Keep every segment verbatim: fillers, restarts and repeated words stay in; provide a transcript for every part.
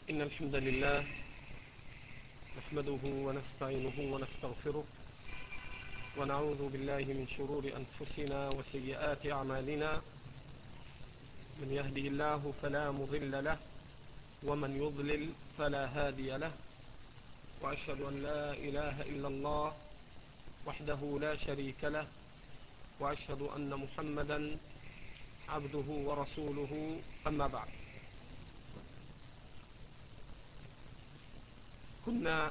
إن الحمد لله نحمده ونستعينه ونستغفره ونعوذ بالله من شرور أنفسنا وسيئات أعمالنا. من يهدي الله فلا مضل له ومن يضلل فلا هادي له، وأشهد أن لا إله إلا الله وحده لا شريك له، وأشهد أن محمدا عبده ورسوله. أما بعد، كنا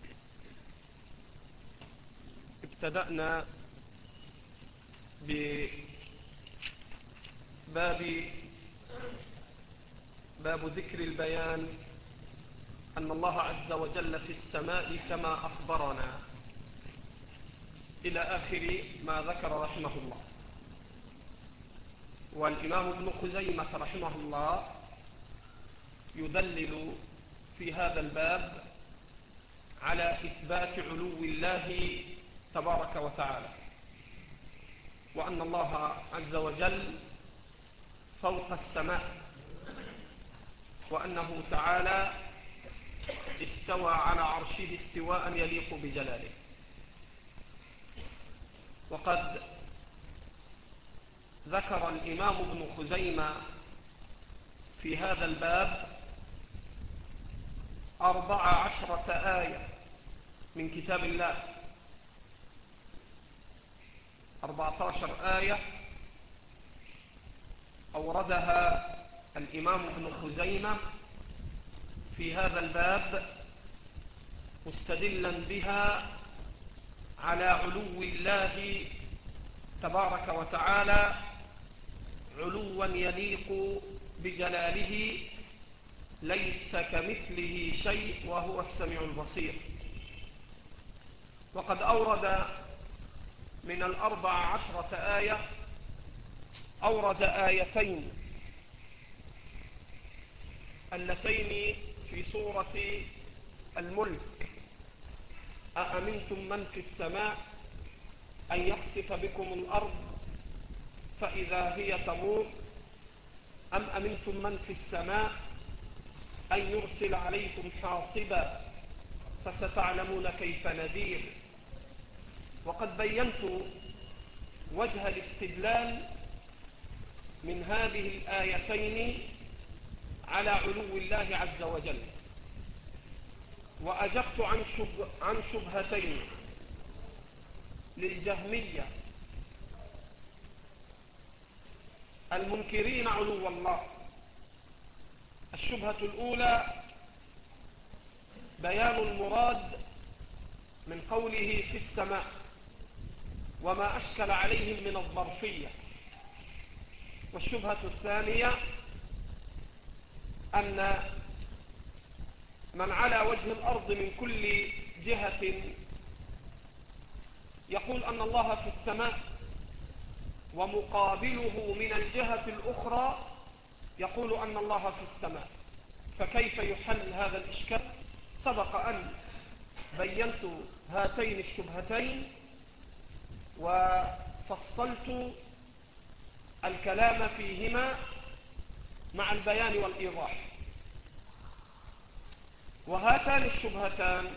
ابتدأنا بباب باب ذكر البيان أن الله عز وجل في السماء كما أخبرنا، إلى آخر ما ذكر رحمه الله. والإمام ابن خزيمة رحمه الله يدلل في هذا الباب على إثبات علو الله تبارك وتعالى، وأن الله عز وجل فوق السماء، وأنه تعالى استوى على عرشه استواء يليق بجلاله. وقد ذكر الإمام ابن خزيمة في هذا الباب أربع عشرة آية من كتاب الله، أربعة عشر آية أوردها الإمام ابن خزيمة في هذا الباب، مستدلا بها على علو الله تبارك وتعالى علوا يليق بجلاله، ليس كمثله شيء وهو السميع البصير. وقد أورد من الأربع عشرة آية أورد آيتين اللتين في سورة الملك: أأمنتم من في السماء أن يخسف بكم الأرض فإذا هي تمور، أم أمنتم من في السماء أن يرسل عليكم حاصبا فستعلمون كيف نذير. وقد بينت وجه الاستدلال من هذه الآيتين على علو الله عز وجل، وأجبت عن شب عن شبهتين للجهمية المنكرين علو الله. الشبهة الأولى بيان المراد من قوله في السماء وما أشكل عليهم من الظرفية. والشبهة الثانية أن من على وجه الأرض من كل جهة يقول أن الله في السماء، ومقابله من الجهة الأخرى يقول أن الله في السماء، فكيف يحل هذا الإشكال؟ سبق أن بينت هاتين الشبهتين وفصلت الكلام فيهما مع البيان والإيضاح. وهاتان الشبهتان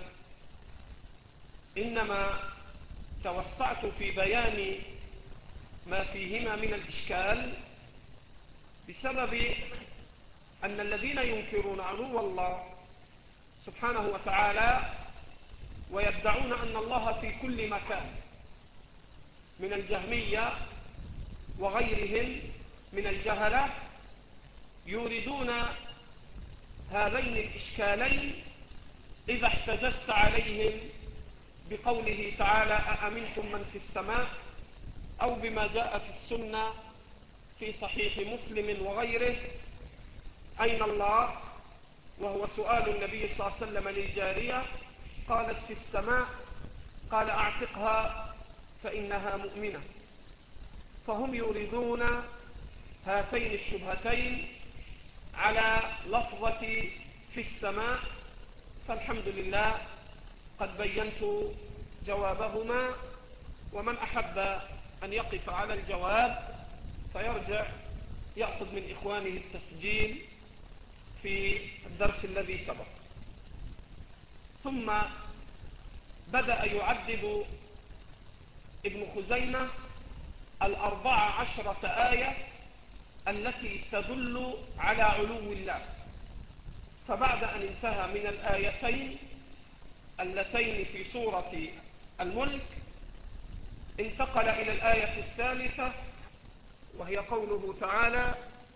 إنما توسعت في بيان ما فيهما من الإشكال بسبب أن الذين ينكرون علو الله سبحانه وتعالى ويدعون أن الله في كل مكان من الجهمية وغيرهم من الجهلة يوردون هذين الإشكالين إذا احتججت عليهم بقوله تعالى أأمنتم من في السماء، أو بما جاء في السنة في صحيح مسلم وغيره: أين الله؟ وهو سؤال النبي صلى الله عليه وسلم للجارية، قالت في السماء، قال أعتقها فإنها مؤمنة. فهم يريدون هاتين الشبهتين على لفظة في السماء، فالحمد لله قد بينت جوابهما. ومن أحب أن يقف على الجواب فيرجع يأخذ من إخوانه التسجيل في الدرس الذي سبق. ثم بدأ يعدد ابن خزيمة الأربع عشرة آية التي تدل على علو الله. فبعد أن انتهى من الآيتين اللتين في سورة الملك انتقل إلى الآية الثالثة، وهي قوله تعالى: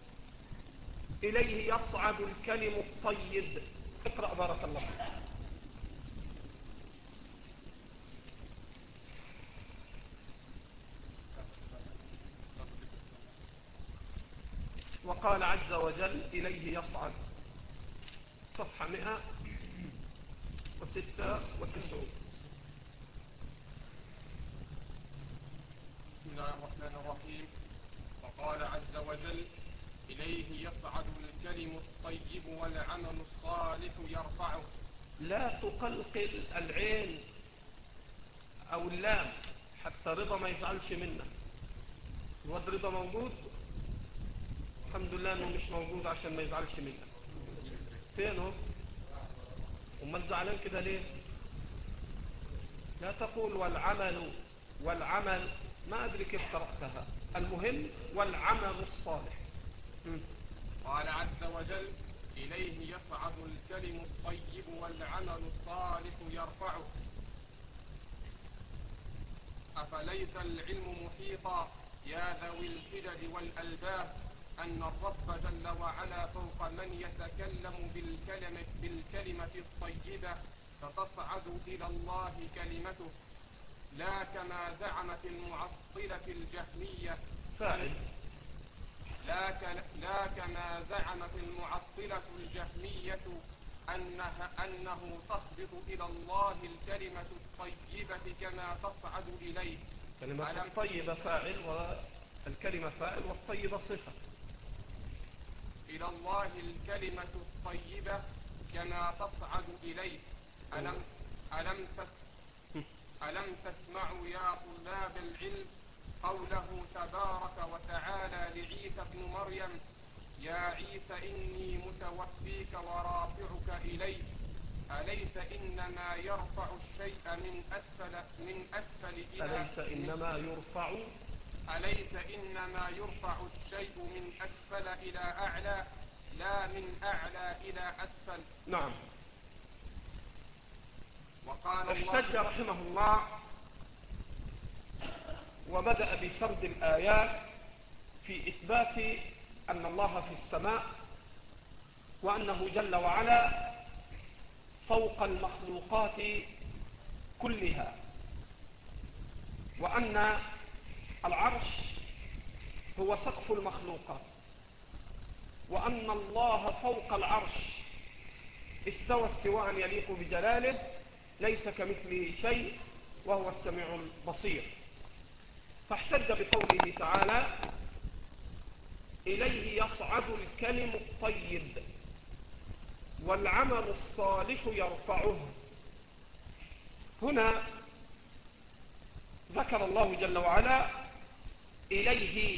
إليه يصعد الكلم الطيب. اقرأ بارك الله فيك. وقال عز وجل: إليه يصعد. صفحة مئة وستة وتسعون. بسم الله الرحمن الرحيم. وقال عز وجل: إليه يصعد الكلم الطيب والعمل الصالح يرفعه. لا تقلقل العين أو اللام حتى رضا ما يزعلش منا. الواد رضا موجود؟ الحمد لله انه مش موجود عشان ما يزعلش منا. فينه؟ امال زعلان كده ليه؟ لا تقول والعمل والعمل، ما ادري كيف قرأتها. المهم والعمل الصالح. م. قال عز وجل: إليه يصعد الكلم الطيب والعمل الصالح يرفعه. أفليس العلم محيطا يا ذوي الحجج والألباب أن الرب جل وعلا فوق من يتكلم بالكلمة, بالكلمة الطيبة فتصعد إلى الله كلمته، لا كما زعمت المعطلة الجهمية فاعل لا, ك... لا كما زعمت المعطلة الجهمية أنها أنه تهبط إلى الله الكلمة الطيبة كما تصعد إليه. كلمة الطيبة فاعل والكلمة فاعل والطيبة صفة. إلى الله الكلمة الطيبة كما تصعد إليه. ألم, ألم, تس... ألم تسمعوا يا طلاب العلم قوله تبارك وتعالى لعيسى ابن مريم: يا عيسى إني متوفيك ورافعك إلي. أليس إنما يرفع الشيء من أسفل من أسفل إلى أليس إنما يرفع أليس إنما يرفع الشيء من أسفل إلى أعلى لا من أعلى إلى أسفل. نعم. وقال احتج الله رحمه الله وبدأ بسرد الآيات في إثبات أن الله في السماء، وأنه جل وعلا فوق المخلوقات كلها، وأن العرش هو سقف المخلوقات، وأن الله فوق العرش استوى استواء يليق بجلاله، ليس كمثله شيء وهو السميع البصير. فاحتج بقوله تعالى: إليه يصعد الكلم الطيب والعمل الصالح يرفعه. هنا ذكر الله جل وعلا إليه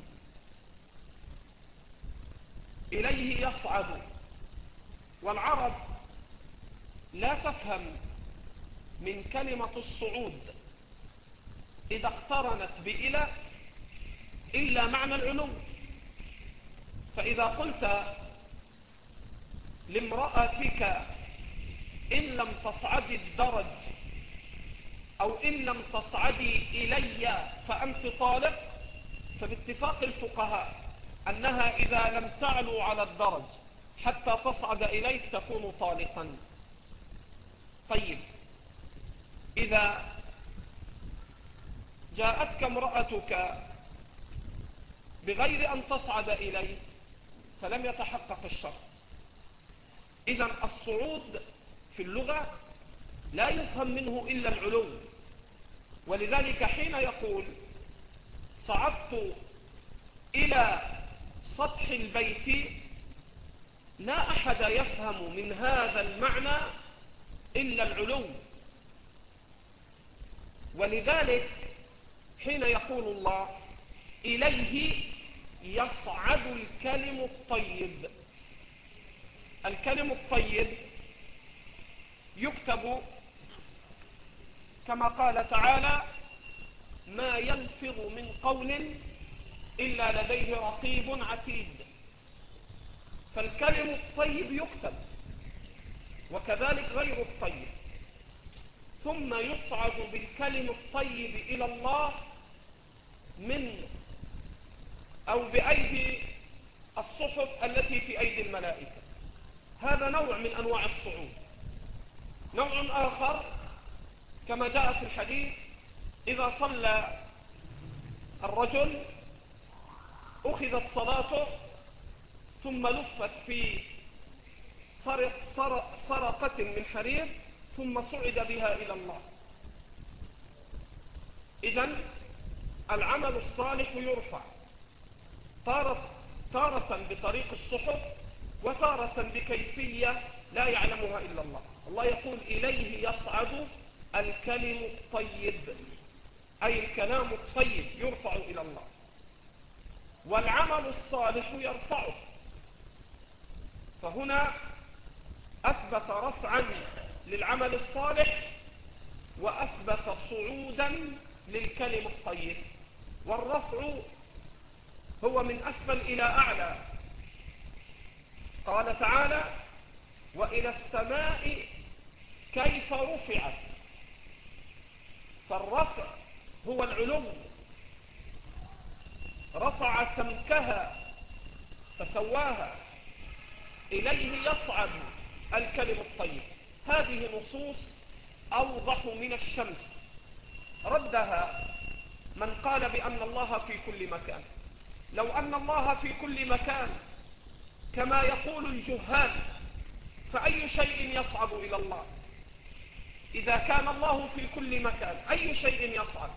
إليه يصعد، والعرب لا تفهم من كلمة الصعود إذا اقترنت بإلى إلا معنى العلو. فإذا قلت لامرأتك إن لم تصعدي الدرج أو إن لم تصعدي إلي فأنت طالق، فباتفاق الفقهاء أنها إذا لم تعلو على الدرج حتى تصعد إليك تكون طالقا. طيب، إذا جاءتك امرأتك بغير أن تصعد إليك فلم يتحقق الشرط. إذن الصعود في اللغة لا يفهم منه إلا العلو، ولذلك حين يقول صعدت إلى سطح البيت لا أحد يفهم من هذا المعنى إلا العلو. ولذلك حين يقول الله إليه يصعد الكلم الطيب، الكلم الطيب يكتب كما قال تعالى: ما يلفظ من قول إلا لديه رقيب عتيد. فالكلم الطيب يكتب، وكذلك غير الطيب، ثم يصعد بالكلم الطيب إلى الله من أو بأيدي الصحف التي في أيدي الملائكة. هذا نوع من أنواع الصعود. نوع آخر كما جاء في الحديث: إذا صلى الرجل أخذت صلاته ثم لفت في سرقة من حرير ثم صعد بها إلى الله. إذن العمل الصالح يرفع تارة, تارة بطريق الصحف، وتارة بكيفية لا يعلمها إلا الله. الله يقول: إليه يصعد الكلم الطيب، أي الكلام الطيب يرفع إلى الله، والعمل الصالح يرفعه. فهنا أثبت رفعا للعمل الصالح، وأثبت صعودا للكلم الطيب. والرفع هو من أسفل إلى أعلى. قال تعالى: وإلى السماء كيف رفعت. فالرفع هو العلو. رفع سمكها فسواها. إليه يصعد الكلم الطيب. هذه نصوص أوضح من الشمس. ردها من قال بأن الله في كل مكان. لو أن الله في كل مكان كما يقول الجهال، فأي شيء يصعد إلى الله؟ إذا كان الله في كل مكان أي شيء يصعد؟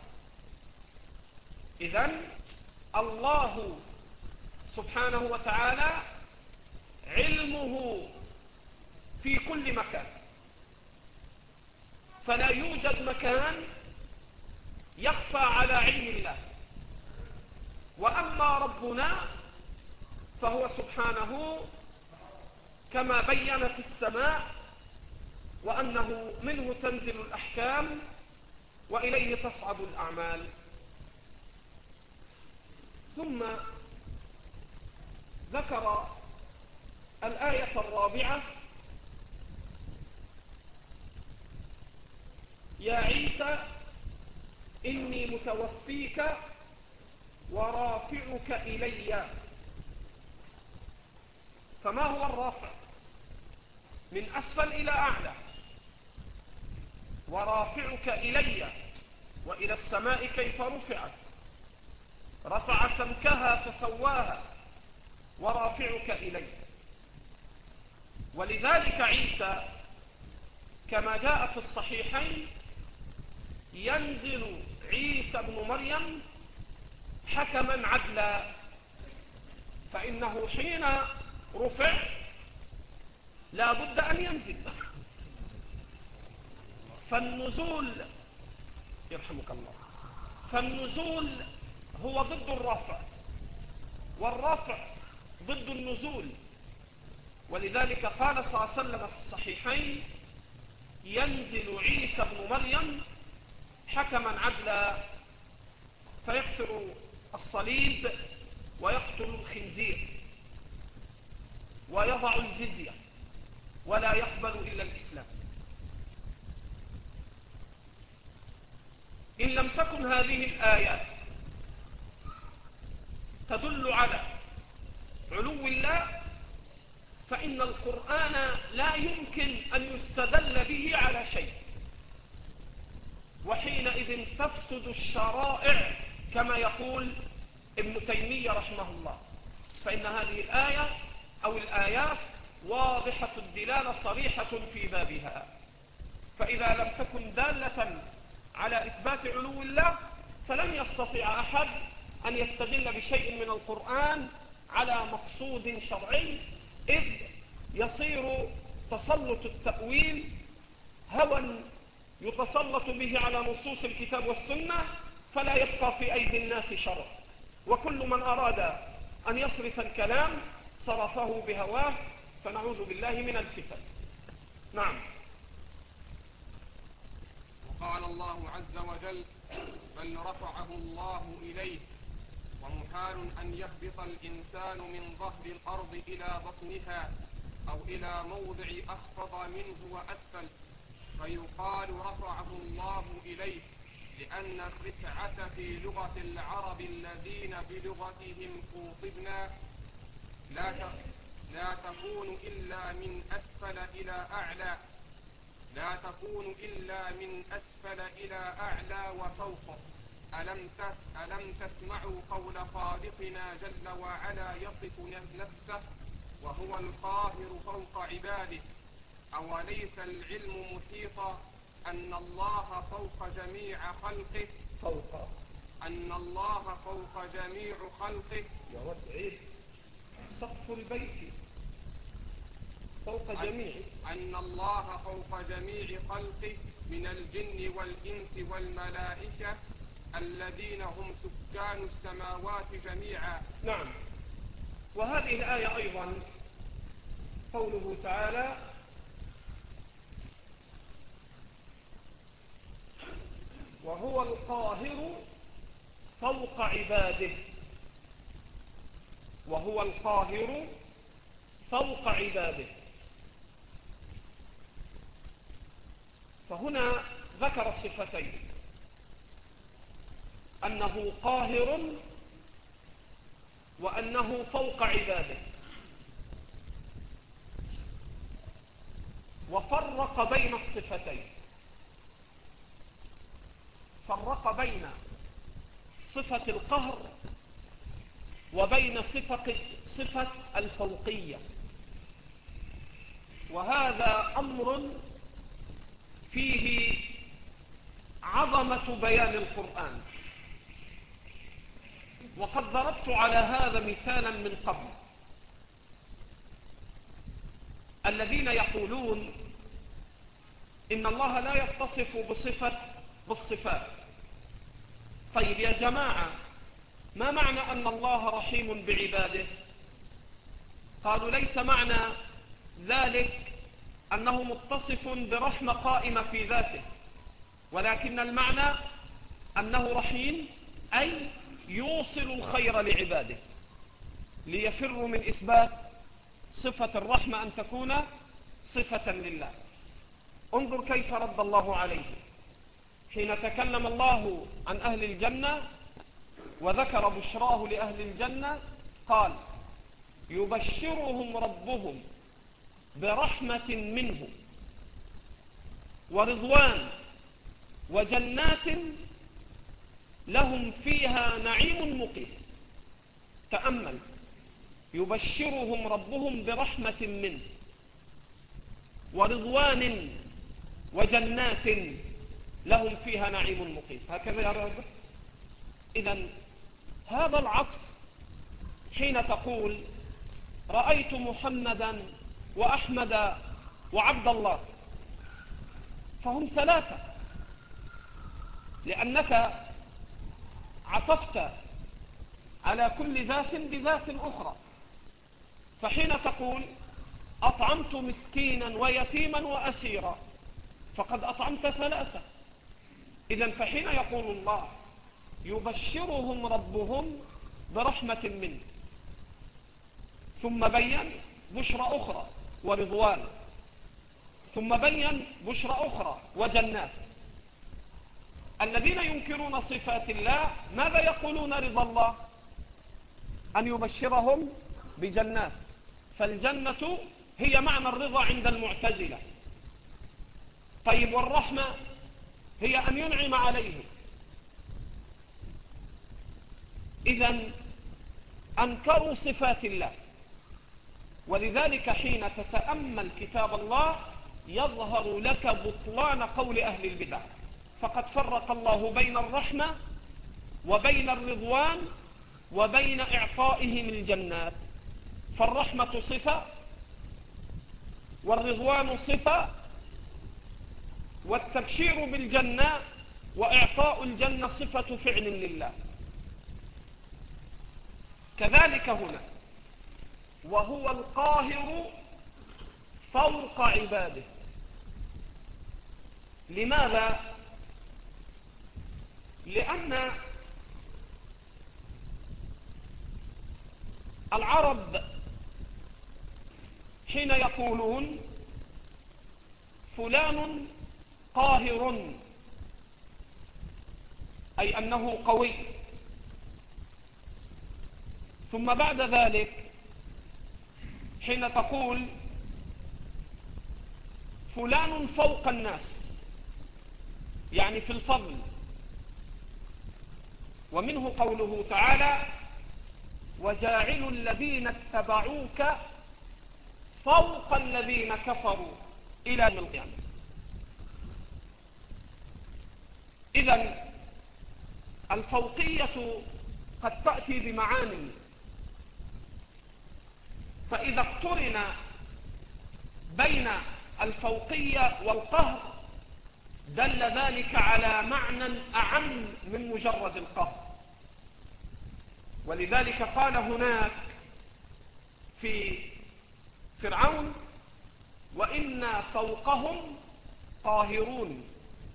إذن الله سبحانه وتعالى علمه في كل مكان، فلا يوجد مكان يخفى على علم الله. وأما ربنا فهو سبحانه كما بين في السماء، وأنه منه تنزل الأحكام وإليه تصعد الأعمال. ثم ذكر الآية الرابعة: يا عيسى إني متوفيك ورافعك إلي. فما هو الرافع؟ من أسفل إلى أعلى. ورافعك إلي، وإلى السماء كيف رفعت. رفع سمكها فسواها، ورافعك إلي. ولذلك عيسى كما جاء في الصحيحين: ينزل عيسى ابن مريم حكما عدلا. فإنه حين رفع لا بد أن ينزل. فالنزول يرحمك الله فالنزول هو ضد الرفع، والرفع ضد النزول. ولذلك قال صلى الله عليه وسلم في الصحيحين: ينزل عيسى ابن مريم حكما عدلا، فيكسر الصليب ويقتل الخنزير ويضع الجزية ولا يقبل إلا الإسلام. إن لم تكن هذه الآيات تدل على علو الله، فإن القرآن لا يمكن أن يستدل به على شيء، وحينئذ تفسد الشرائع كما يقول ابن تيمية رحمه الله. فإن هذه الآية أو الآيات واضحة الدلالة صريحة في بابها. فإذا لم تكن دالة على إثبات علو الله، فلن يستطيع أحد أن يستدل بشيء من القرآن على مقصود شرعي، إذ يصير تسلط التأويل هوى يتسلط به على نصوص الكتاب والسنة، فلا يبقى في أيدي الناس شرع. وكل من أراد أن يصرف الكلام صرفه بهواه فنعوذ بالله من الفتن. نعم. وقال الله عز وجل: بل رفعه الله إليه، ومحال أن يهبط الإنسان من ظهر الأرض إلى بطنها أو إلى موضع أخفض منه وأسفل، فيقال رفعه الله إليه، لأن الرفعة في لغة العرب الذين بلغتهم خوطبنا لا لا تكون إلا من أسفل إلى أعلى لا تكون إلا من أسفل إلى أعلى وفوق. ألم ألم تسمعوا قول خالقنا جل وعلا يصف نفسه وهو القاهر فوق عباده؟ أوليس العلم محيطا أن الله فوق جميع خلقه فوق أن الله فوق جميع خلقه يا رب عيد سقف البيت فوق جميع أن الله فوق جميع خلقه من الجن والإنس والملائكة الذين هم سكان السماوات جميعا. نعم. وهذه الآية أيضا قوله تعالى: وهو القاهر فوق عباده. وهو القاهر فوق عباده. فهنا ذكر الصفتين: أنه قاهر وأنه فوق عباده، وفرق بين الصفتين. فرق بين صفة القهر وبين صفة, صفة الفوقية، وهذا أمر فيه عظمة بيان القرآن. وقد ضربت على هذا مثالا من قبل. الذين يقولون إن الله لا يتصف بصفة بالصفات. طيب يا جماعة، ما معنى أن الله رحيم بعباده؟ قالوا ليس معنى ذلك أنه متصف برحمة قائمة في ذاته، ولكن المعنى أنه رحيم أي يوصل الخير لعباده، ليفروا من إثبات صفة الرحمة أن تكون صفة لله. انظر كيف رد الله عليه حين تكلم الله عن أهل الجنة وذكر بشراه لأهل الجنة. قال: يبشرهم ربهم برحمة منه ورضوان وجنات لهم فيها نعيم مقيم. تأمل: يبشرهم ربهم برحمة منه ورضوان وجنات لهم فيها نعيم مقيم. هكذا يا رب. إذن هذا العطف حين تقول رأيت محمدا وأحمد وعبد الله، فهم ثلاثة، لأنك عطفت على كل ذات بذات أخرى. فحين تقول أطعمت مسكينا ويتيما وأسيرا، فقد أطعمت ثلاثة. إذن فحين يقول الله يبشرهم ربهم برحمة منه، ثم بين بشرى أخرى ورضوان، ثم بين بشرى أخرى وجنات. الذين ينكرون صفات الله ماذا يقولون؟ رضا الله، أن يبشرهم بجنات. فالجنة هي معنى الرضا عند المعتزلة. طيب والرحمة هي أن ينعم عليهم. إذن أنكروا صفات الله. ولذلك حين تتأمل كتاب الله يظهر لك بطلان قول أهل البدع. فقد فرق الله بين الرحمة وبين الرضوان وبين إعطائهم الجنات. فالرحمة صفة والرضوان صفة والتبشير بالجنة وإعطاء الجنة صفة فعل لله. كذلك هنا وهو القاهر فوق عباده. لماذا؟ لأن العرب حين يقولون فلان قاهر، أي أنه قوي، ثم بعد ذلك حين تقول فلان فوق الناس، يعني في الفضل. ومنه قوله تعالى وجاعل الذين اتبعوك فوق الذين كفروا إلى يوم القيامة. إذن الفوقية قد تأتي بمعاني، فإذا اقترن بين الفوقية والقهر دل ذلك على معنى أعم من مجرد القهر. ولذلك قال هناك في فرعون وإنا فوقهم قاهرون،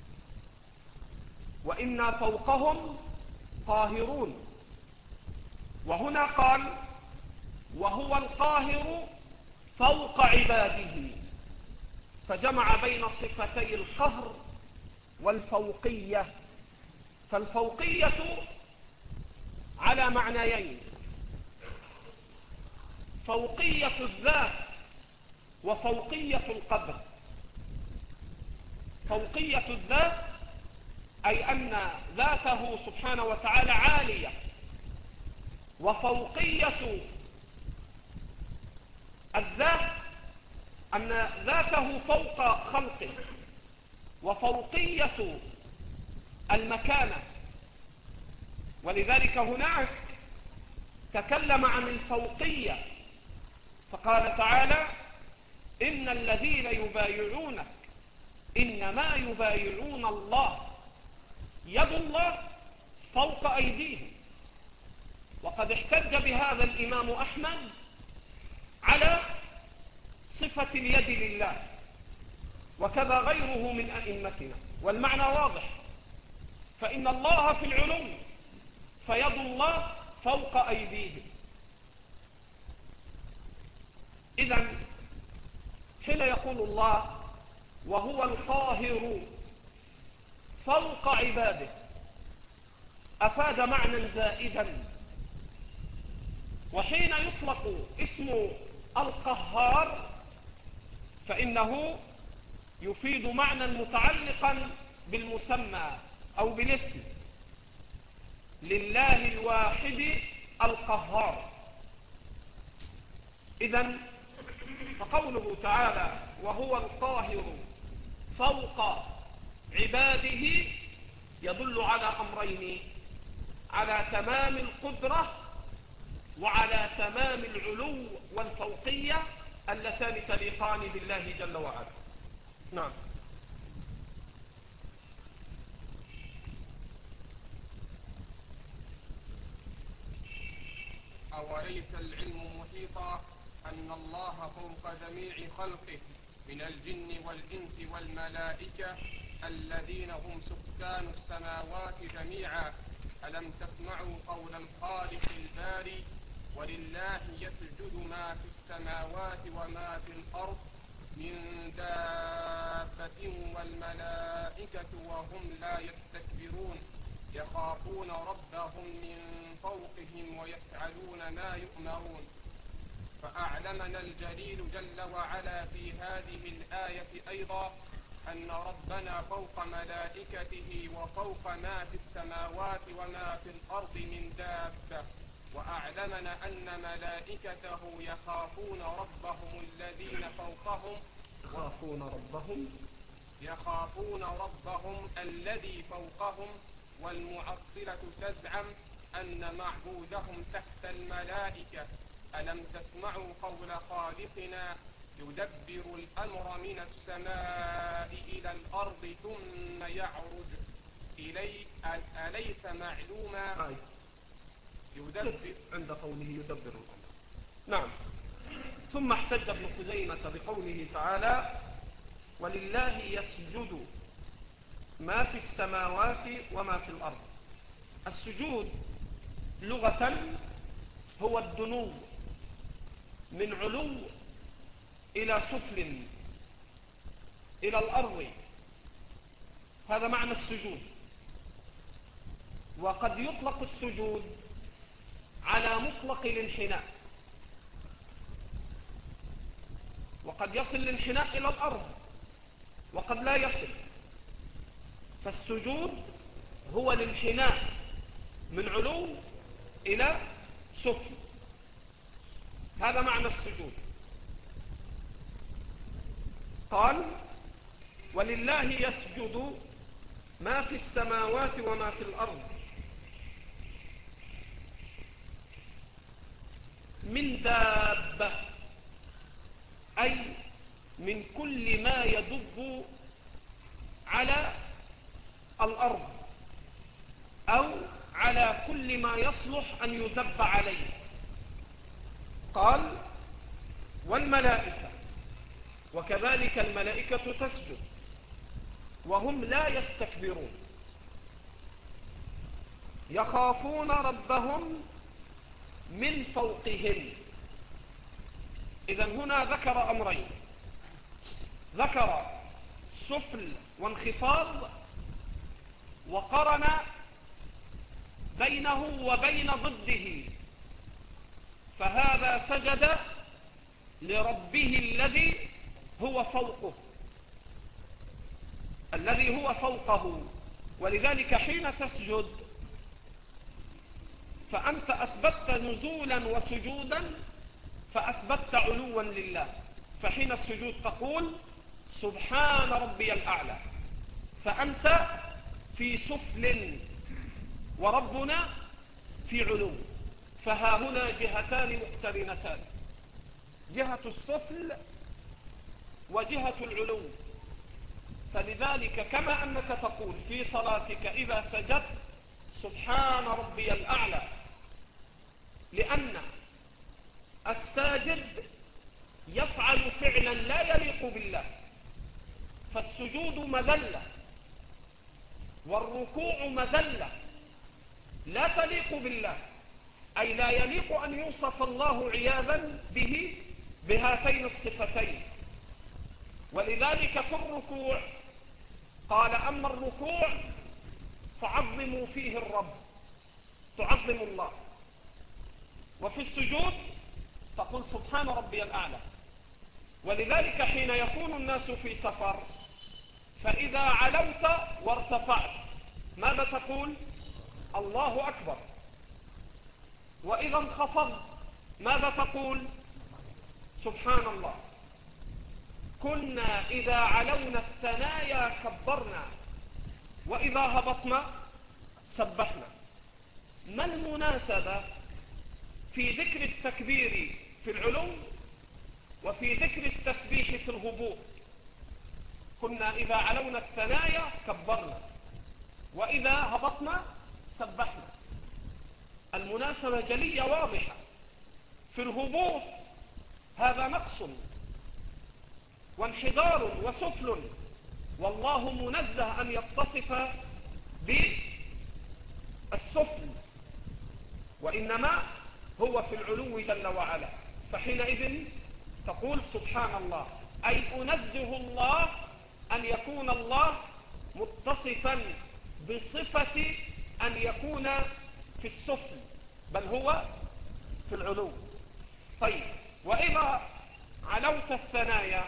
وإنا فوقهم قاهرون. وهنا قال وهو القاهر فوق عباده، فجمع بين صفتي القهر والفوقية. فالفوقية على معنيين: فوقية الذات وفوقية القدر. فوقية الذات أي أن ذاته سبحانه وتعالى عالية، وفوقية الذات أن ذاته فوق خلقه، وفوقية المكانة. ولذلك هناك تكلم عن الفوقية فقال تعالى إن الذين يبايعونك إنما يبايعون الله يد الله فوق أيديهم. وقد احتج بهذا الإمام أحمد على صفة اليد لله، وكذا غيره من أئمتنا، والمعنى واضح، فإن الله في العلو فيد الله فوق أيديهم. إذن حين يقول الله وهو القاهر فوق عباده أفاد معنى زائدا. وحين يطلق اسم القهار فإنه يفيد معنى متعلقا بالمسمى أو بالاسم، لله الواحد القهار. إذن فقوله تعالى وهو القاهر فوق عباده يدل على أمرين: على تمام القدرة وعلى تمام العلو والفوقية اللتان تليقان بالله جل وعلا. نعم. أوليس العلم محيطا أن الله فوق جميع خلقه من الجن والإنس والملائكة الذين هم سكان السماوات جميعا؟ ألم تسمعوا قول الخالق الباري ولله يسجد ما في السماوات وما في الأرض من دابة والملائكة وهم لا يستكبرون يخافون ربهم من فوقهم ويفعلون ما يؤمرون. فأعلمنا الجليل جل وعلا في هذه الآية أيضا أن ربنا فوق ملائكته وفوق ما في السماوات وما في الأرض من دابة. وأعلمنا أن ملائكته يخافون ربهم الذين فوقهم يخافون ربهم يخافون ربهم الذي فوقهم. والمعطلة تزعم أن معبودهم تحت الملائكة. ألم تسمعوا قول خالقنا يدبر الأمر من السماء إلى الأرض ثم يعرج إليه أليس معلوما؟ آه. يدبر عند قوله يدبر الأمر. نعم. ثم احتج ابن خزيمة بقوله تعالى ولله يسجد ما في السماوات وما في الأرض. السجود لغة هو الدنو من علو إلى سفل إلى الأرض، هذا معنى السجود. وقد يطلق السجود على مطلق الانحناء، وقد يصل الانحناء إلى الأرض وقد لا يصل. فالسجود هو الانحناء من علو إلى سفل، هذا معنى السجود. قال ولله يسجد ما في السماوات وما في الأرض من دابة، أي من كل ما يدب على الأرض أو على كل ما يصلح أن يدب عليه. قال والملائكة، وكذلك الملائكة تسجد وهم لا يستكبرون يخافون ربهم من فوقهم. إذن هنا ذكر أمرين، ذكر سفل وانخفاض وقرن بينه وبين ضده، فهذا سجد لربه الذي هو فوقه، الذي هو فوقه. ولذلك حين تسجد فأنت أثبتت نزولا وسجودا، فأثبتت علوا لله. فحين السجود تقول سبحان ربي الأعلى، فأنت في سفل وربنا في علو، فها هنا جهتان مقترنتان، جهة السفل وجهة العلو. فلذلك كما أنك تقول في صلاتك إذا سجدت سبحان ربي الأعلى، لأن الساجد يفعل فعلا لا يليق بالله، فالسجود مذلة والركوع مذلة لا تليق بالله، أي لا يليق أن يوصف الله عياذا به بهاتين الصفتين. ولذلك في الركوع قال أما الركوع تعظموا فيه الرب، تعظم الله. وفي السجود تقول سبحان ربي الأعلى. ولذلك حين يكون الناس في سفر فإذا علوت وارتفعت ماذا تقول؟ الله أكبر. وإذا انخفضت ماذا تقول؟ سبحان الله. كنا إذا علونا الثنايا كبرنا وإذا هبطنا سبحنا. ما المناسبة في ذكر التكبير في العلو وفي ذكر التسبيح في الهبوط؟ كنا إذا علونا الثنايا كبرنا وإذا هبطنا سبحنا. المناسبة جلية واضحة. في الهبوط هذا نقص وانحدار وسفل، والله منزه أن يتصف بالسفل، وإنما هو في العلو جل وعلا. فحينئذ تقول سبحان الله، أي أنزه الله أن يكون الله متصفا بصفة أن يكون في السفل، بل هو في العلو. طيب، وإذا علوت الثنايا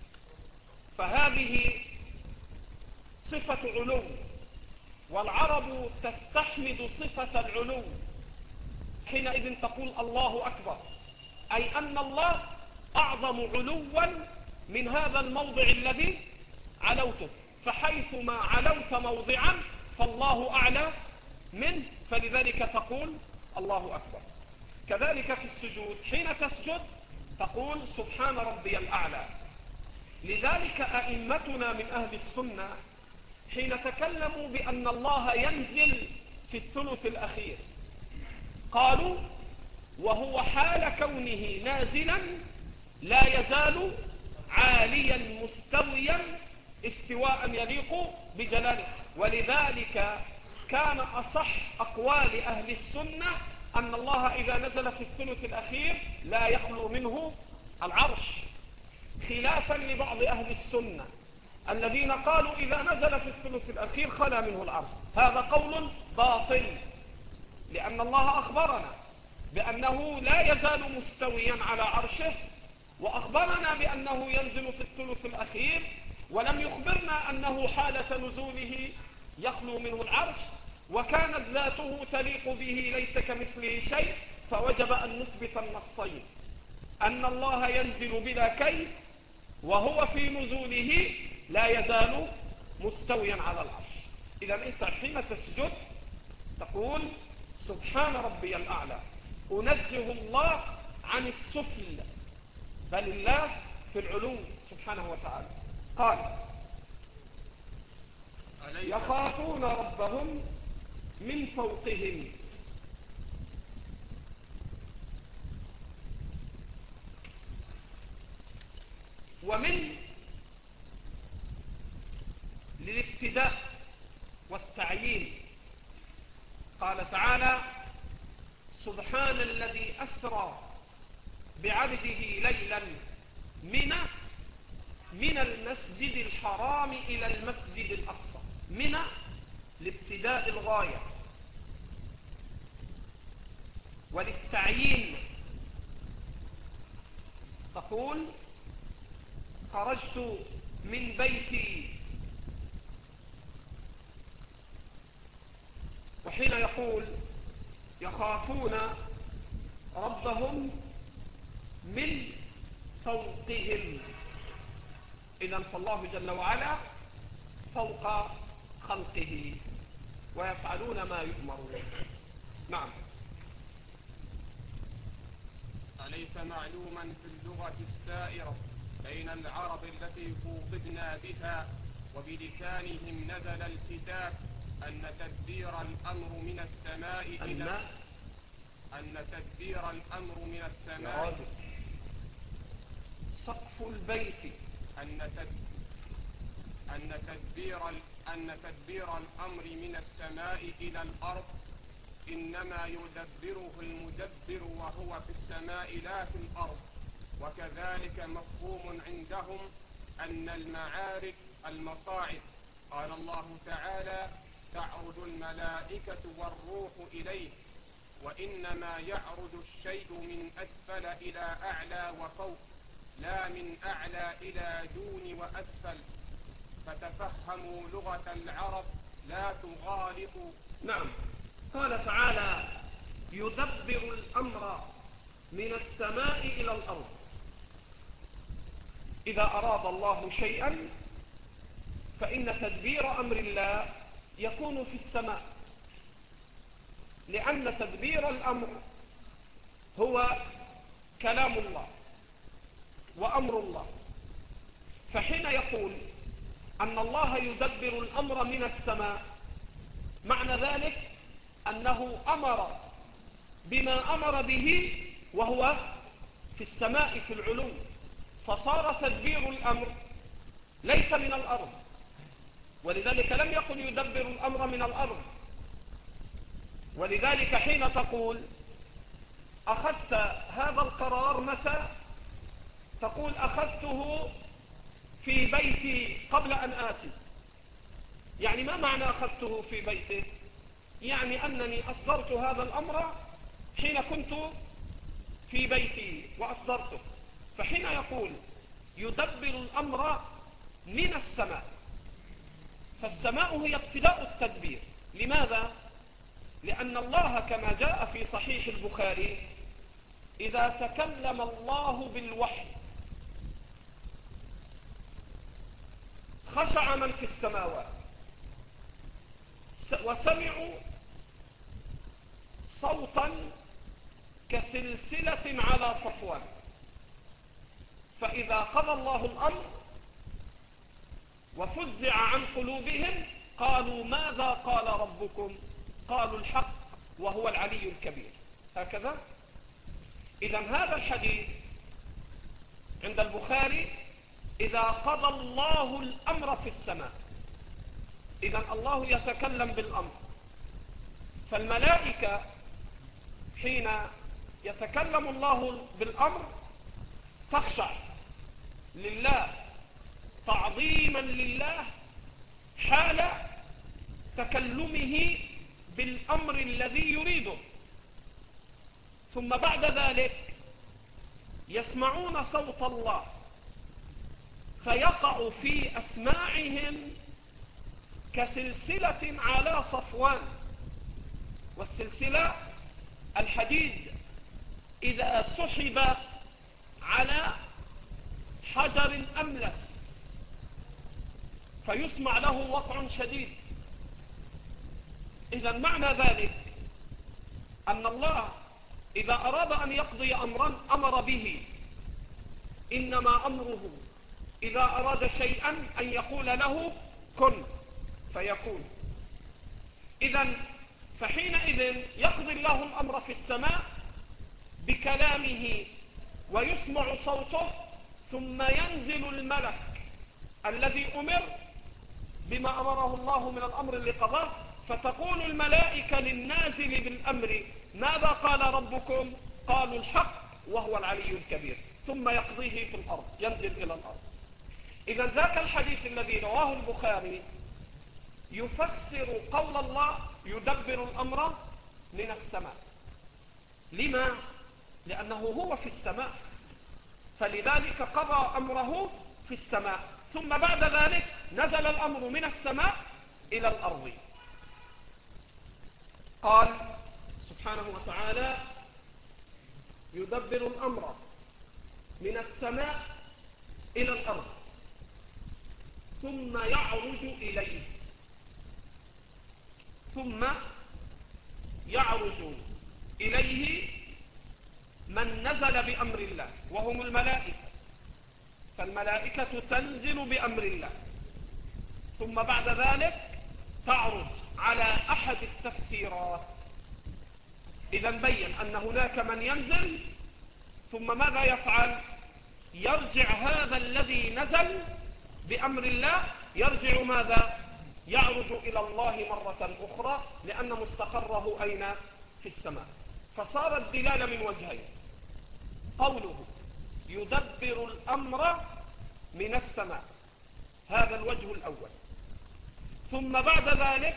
فهذه صفة علو، والعرب تستحمد صفة العلو. حينئذ تقول الله أكبر، أي أن الله أعظم علوا من هذا الموضع الذي علوته، فحيثما علوت موضعا فالله أعلى منه، فلذلك تقول الله أكبر. كذلك في السجود حين تسجد تقول سبحان ربي الأعلى. لذلك أئمتنا من أهل السنة حين تكلموا بأن الله ينزل في الثلث الأخير قالوا وهو حال كونه نازلا لا يزال عاليا مستويا استواء يليق بجلاله. ولذلك كان أصح أقوال أهل السنة أن الله إذا نزل في الثلث الأخير لا يخلو منه العرش، خلافا لبعض أهل السنة الذين قالوا إذا نزل في الثلث الأخير خلا منه العرش. هذا قول باطل، لأن الله أخبرنا بأنه لا يزال مستويا على عرشه، وأخبرنا بأنه ينزل في الثلث الأخير، ولم يخبرنا أنه حالة نزوله يخلو منه العرش، وكانت ذاته تليق به ليس كمثله شيء، فوجب أن نثبت النصين أن الله ينزل بلا كيف، وهو في نزوله لا يزال مستويا على العرش. إذا أنت حين تسجد تقول سبحان ربي الأعلى، أنزه الله عن السفل، بل الله في العلو سبحانه وتعالى. قال يخافون ربهم من فوقهم. ومن للابتداء والتعيين. قال تعالى سبحان الذي أسرى بعبده ليلا من من المسجد الحرام إلى المسجد الأقصى. من لابتداء الغاية وللتعيين. تقول خرجت من بيتي، وحين يقول يخافون ربهم من فوقهم، إذن فالله جل وعلا فوق خلقه ويفعلون ما يؤمرون. نعم. أليس معلوما في اللغة السائرة بين العرب التي خوطبنا بها وبلسانهم نزل الكتاب أن تدبير الأمر من السماء إلى أن تدبير الأمر من السماء سقف البيت أن أن تدبير أن تدبير الأمر من السماء إلى الأرض إنما يدبره المدبر وهو في السماء لا في الأرض. وكذلك مفهوم عندهم أن المعارج المصاعد. قال الله تعالى تعرج الملائكة والروح إليه، وإنما يعرج الشيء من أسفل إلى أعلى وفوق، لا من أعلى إلى دون وأسفل. فتفهموا لغة العرب لا تغالطوا. نعم. قال تعالى يدبر الأمر من السماء إلى الأرض. إذا أراد الله شيئا فإن تدبير أمر الله يكون في السماء، لأن تدبير الأمر هو كلام الله وأمر الله. فحين يقول أن الله يدبر الأمر من السماء، معنى ذلك أنه أمر بما أمر به وهو في السماء في العلو، فصار تدبير الأمر ليس من الأرض. ولذلك لم يقل يدبر الأمر من الأرض. ولذلك حين تقول أخذت هذا القرار متى، تقول أخذته في بيتي قبل أن آتي. يعني ما معنى أخذته في بيتي؟ يعني أنني أصدرت هذا الأمر حين كنت في بيتي وأصدرته. فحين يقول يدبر الأمر من السماء، فالسماء هي ابتداء التدبير. لماذا؟ لأن الله كما جاء في صحيح البخاري إذا تكلم الله بالوحي خشع من في السماوات وسمعوا صوتا كسلسلة على صفوان، فإذا قضى الله الأمر وفزع عن قلوبهم قالوا ماذا قال ربكم؟ قالوا الحق وهو العلي الكبير. هكذا. إذن هذا الحديث عند البخاري إذا قضى الله الأمر في السماء. إذن الله يتكلم بالأمر، فالملائكة حين يتكلم الله بالأمر تخشع لله تعظيما لله حال تكلمه بالأمر الذي يريده. ثم بعد ذلك يسمعون صوت الله فيقع في أسماعهم كسلسلة على صفوان، والسلسلة الحديد إذا سحب على حجر أملس فيسمع له وقع شديد. إذا معنى ذلك أن الله إذا أراد أن يقضي أمرا أمر به، إنما أمره إذا أراد شيئا أن يقول له كن فيكون. إذا فحينئذ يقضي الله الأمر في السماء بكلامه ويسمع صوته، ثم ينزل الملك الذي أمر بما أمره الله من الأمر اللي قضاه، فتقول الملائكة للنازل بالأمر ماذا قال ربكم؟ قالوا الحق وهو العلي الكبير، ثم يقضيه في الأرض، ينزل إلى الأرض. إذا ذاك الحديث الذي رواه البخاري يفسر قول الله يدبر الأمر من السماء. لما؟ لأنه هو في السماء، فلذلك قضى أمره في السماء، ثم بعد ذلك نزل الأمر من السماء إلى الأرض. قال سبحانه وتعالى يدبر الأمر من السماء إلى الأرض ثم يعرج إليه. ثم يعرج إليه من نزل بأمر الله وهم الملائكة، فالملائكة تنزل بأمر الله، ثم بعد ذلك تعرج على أحد التفسيرات. إذا بين أن هناك من ينزل، ثم ماذا يفعل؟ يرجع هذا الذي نزل بأمر الله، يرجع ماذا؟ يعرج إلى الله مرة أخرى، لأن مستقره أين؟ في السماء. فصار الدلالة من وجهين: قوله يدبر الأمر من السماء، هذا الوجه الأول، ثم بعد ذلك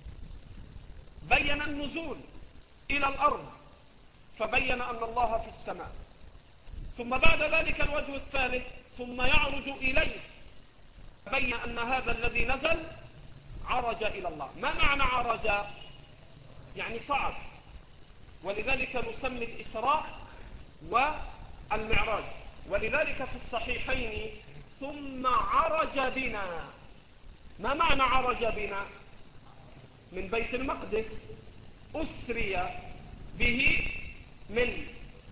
بين النزول إلى الأرض فبين أن الله في السماء، ثم بعد ذلك الوجه الثالث ثم يعرج إليه بين أن هذا الذي نزل عرج إلى الله. ما معنى عرج؟ يعني صعد، ولذلك نسمي الإسراء والمعراج. ولذلك في الصحيحين ثم عرج بنا. ما معنى عرج بنا؟ من بيت المقدس أسري به من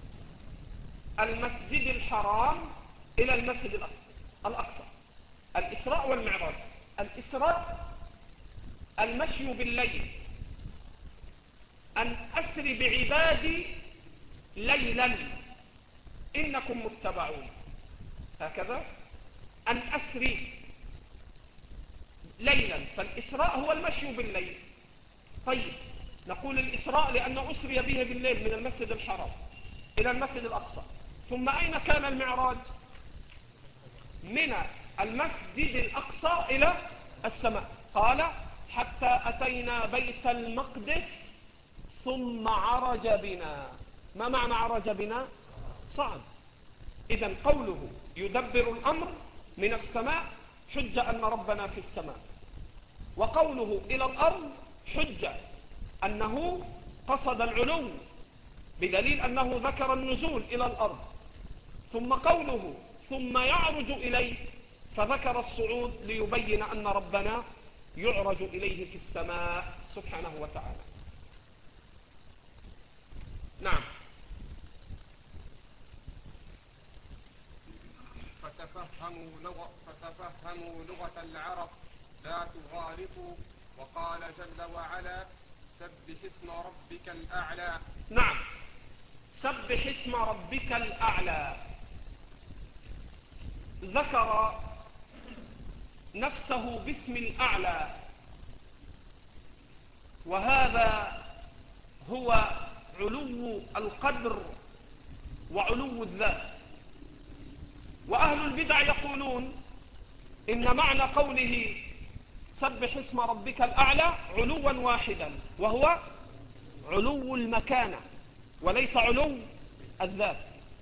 المسجد الحرام إلى المسجد الأقصى. الإسراء والمعراج. الإسراء المشي بالليل، أن أسري بعبادي ليلا إنكم متبعون، هكذا أن أسري ليلا، فالإسراء هو المشي بالليل. طيب نقول الإسراء لأنه أسري به بالليل من المسجد الحرام إلى المسجد الأقصى. ثم أين كان المعراج؟ من المسجد الأقصى إلى السماء. قال حتى أتينا بيت المقدس ثم عرج بنا. ما معنى عرج بنا؟ صعد. إذن قوله يدبر الأمر من السماء حجة أن ربنا في السماء، وقوله إلى الأرض حجة أنه قصد العلو بدليل أنه ذكر النزول إلى الأرض. ثم قوله ثم يعرج إليه فذكر الصعود ليبين أن ربنا يعرج إليه في السماء سبحانه وتعالى. نعم. فتفهموا لغة, فتفهموا لغة العرب لا تغالطوا. وقال جل وعلا سبح اسم ربك الأعلى. نعم، سبح اسم ربك الأعلى. ذكر نفسه باسم الأعلى، وهذا هو علو القدر وعلو الذات. وأهل البدع يقولون إن معنى قوله سبح اسم ربك الأعلى علوا واحدا، وهو علو المكانة وليس علو الذات.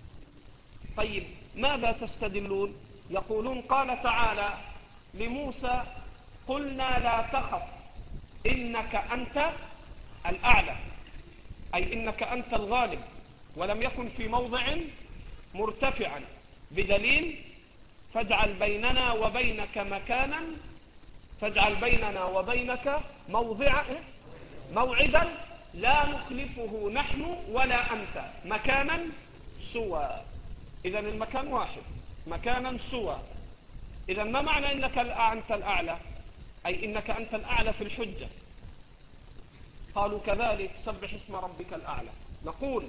طيب ماذا تستدلون؟ يقولون قال تعالى لموسى قلنا لا تخف إنك أنت الأعلى، أي إنك أنت الغالب، ولم يكن في موضع مرتفعا، بدليل فاجعل بيننا وبينك مكانا فاجعل بيننا وبينك موضع موعدا لا نخلفه نحن ولا أنت مكانا سوى. إذا المكان واحد، مكانا سوى. إذا ما معنى إنك أنت الأعلى؟ أي إنك أنت الأعلى في الحجة. قالوا كذلك سبح اسم ربك الأعلى. نقول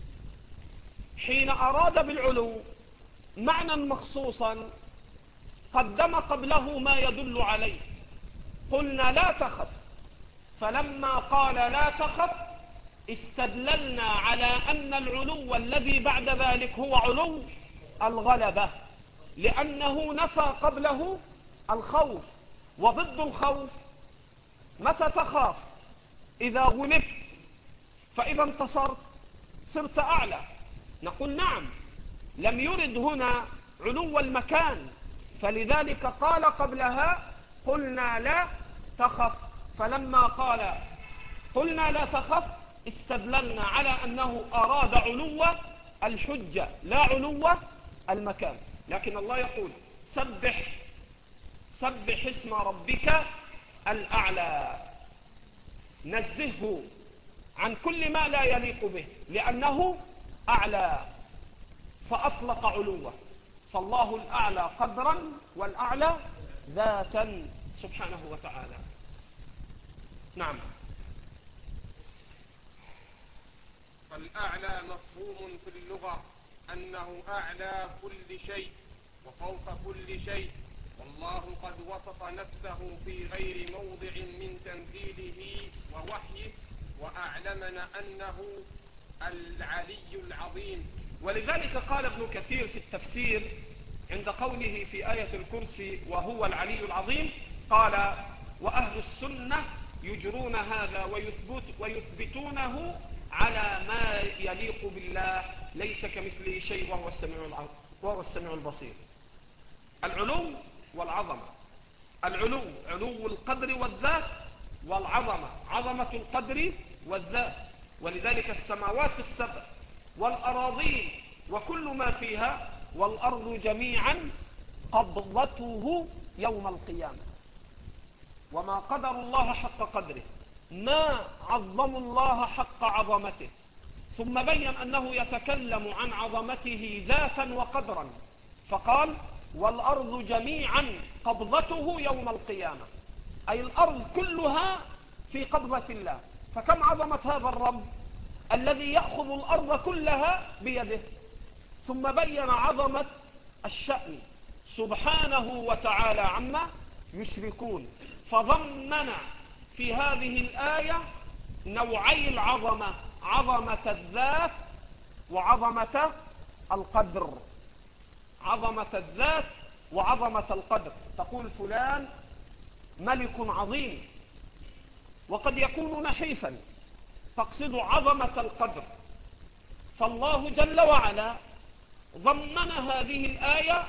حين أراد بالعلو معنى مخصوصا قدم قبله ما يدل عليه. قلنا لا تخف، فلما قال لا تخف استدللنا على أن العلو الذي بعد ذلك هو علو الغلبة، لأنه نفى قبله الخوف. وضد الخوف متى تخاف؟ إذا غلبت، فإذا انتصرت صرت أعلى. نقول نعم، لم يرد هنا علو المكان، فلذلك قال قبلها قلنا لا تخف. فلما قال قلنا لا تخف استدللنا على أنه أراد علو الحجة لا علو المكان. لكن الله يقول سبح سبح اسم ربك الأعلى، نزهه عن كل ما لا يليق به لأنه أعلى، فأطلق علوه. فالله الأعلى قدرا والأعلى ذاتا سبحانه وتعالى. نعم. فالأعلى مفهوم في اللغة أنه أعلى كل شيء وفوق كل شيء، والله قد وصف نفسه في غير موضع من تنزيله ووحيه وأعلمنا أنه العلي العظيم. ولذلك قال ابن كثير في التفسير عند قوله في آية الكرسي وهو العلي العظيم، قال وأهل السنة يجرون هذا ويثبت ويثبتونه على ما يليق بالله ليس كمثله شيء وهو السميع وهو السميع البصير. العلو والعظمة، العلو علو القدر والذات، والعظمة عظمة القدر والذات. ولذلك السماوات السبع والأراضين وكل ما فيها والأرض جميعا قبضته يوم القيامة. وما قدر الله حق قدره، ما عظموا الله حق عظمته. ثم بين أنه يتكلم عن عظمته ذاتا وقدرا، فقال والأرض جميعا قبضته يوم القيامة، أي الأرض كلها في قبضة الله. فكم عظمة هذا الرب الذي يأخذ الأرض كلها بيده. ثم بين عظمة الشأن سبحانه وتعالى عما يشركون، فضمن في هذه الآية نوعي العظمة، عظمة الذات وعظمة القدر. عظمة الذات وعظمة القدر. تقول فلان ملك عظيم، وقد يكون نحيفا، تقصد عظمة القدر. فالله جل وعلا ضمن هذه الآية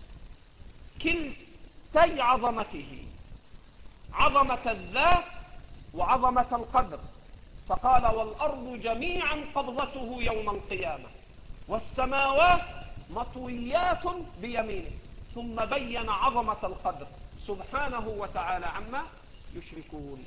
كلتي عظمته، عظمة الذات وعظمة القدر. فقال والأرض جميعا قبضته يوم القيامة والسماوات مطويات بيمينه. ثم بين عظمة القدر سبحانه وتعالى عما يشركون.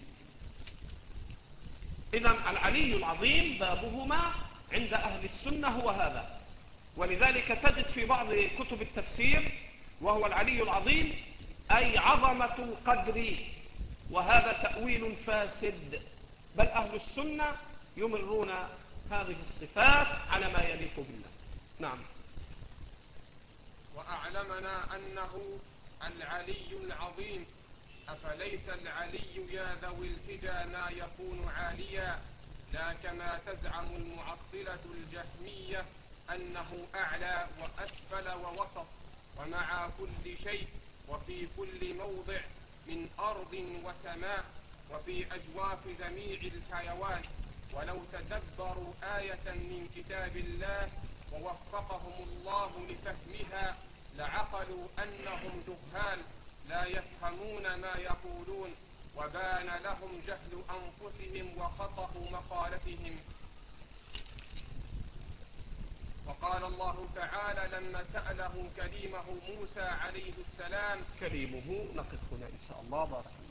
إذن العلي العظيم بابهما عند أهل السنة هو هذا. ولذلك تجد في بعض كتب التفسير وهو العلي العظيم أي عظمة القدر، وهذا تأويل فاسد، بل أهل السنة يمرون هذه الصفات على ما يليق بالله. نعم. وأعلمنا أنه العلي العظيم. أفليس العلي يا ذوي الفدا ما يكون عاليا، لا كما تزعم المعطلة الجهمية أنه أعلى وأسفل ووسط ومع كل شيء وفي كل موضع من أرض وسماء وفي أجواف جميع الحيوان. ولو تدبروا آية من كتاب الله ووفقهم الله لفهمها لعقلوا أنهم جهال لا يفهمون ما يقولون، وبان لهم جهل أنفسهم وخطأ مقالتهم. وقال الله تعالى لما سأله كليمه موسى عليه السلام كليمه، نقف هنا إن شاء الله. بارك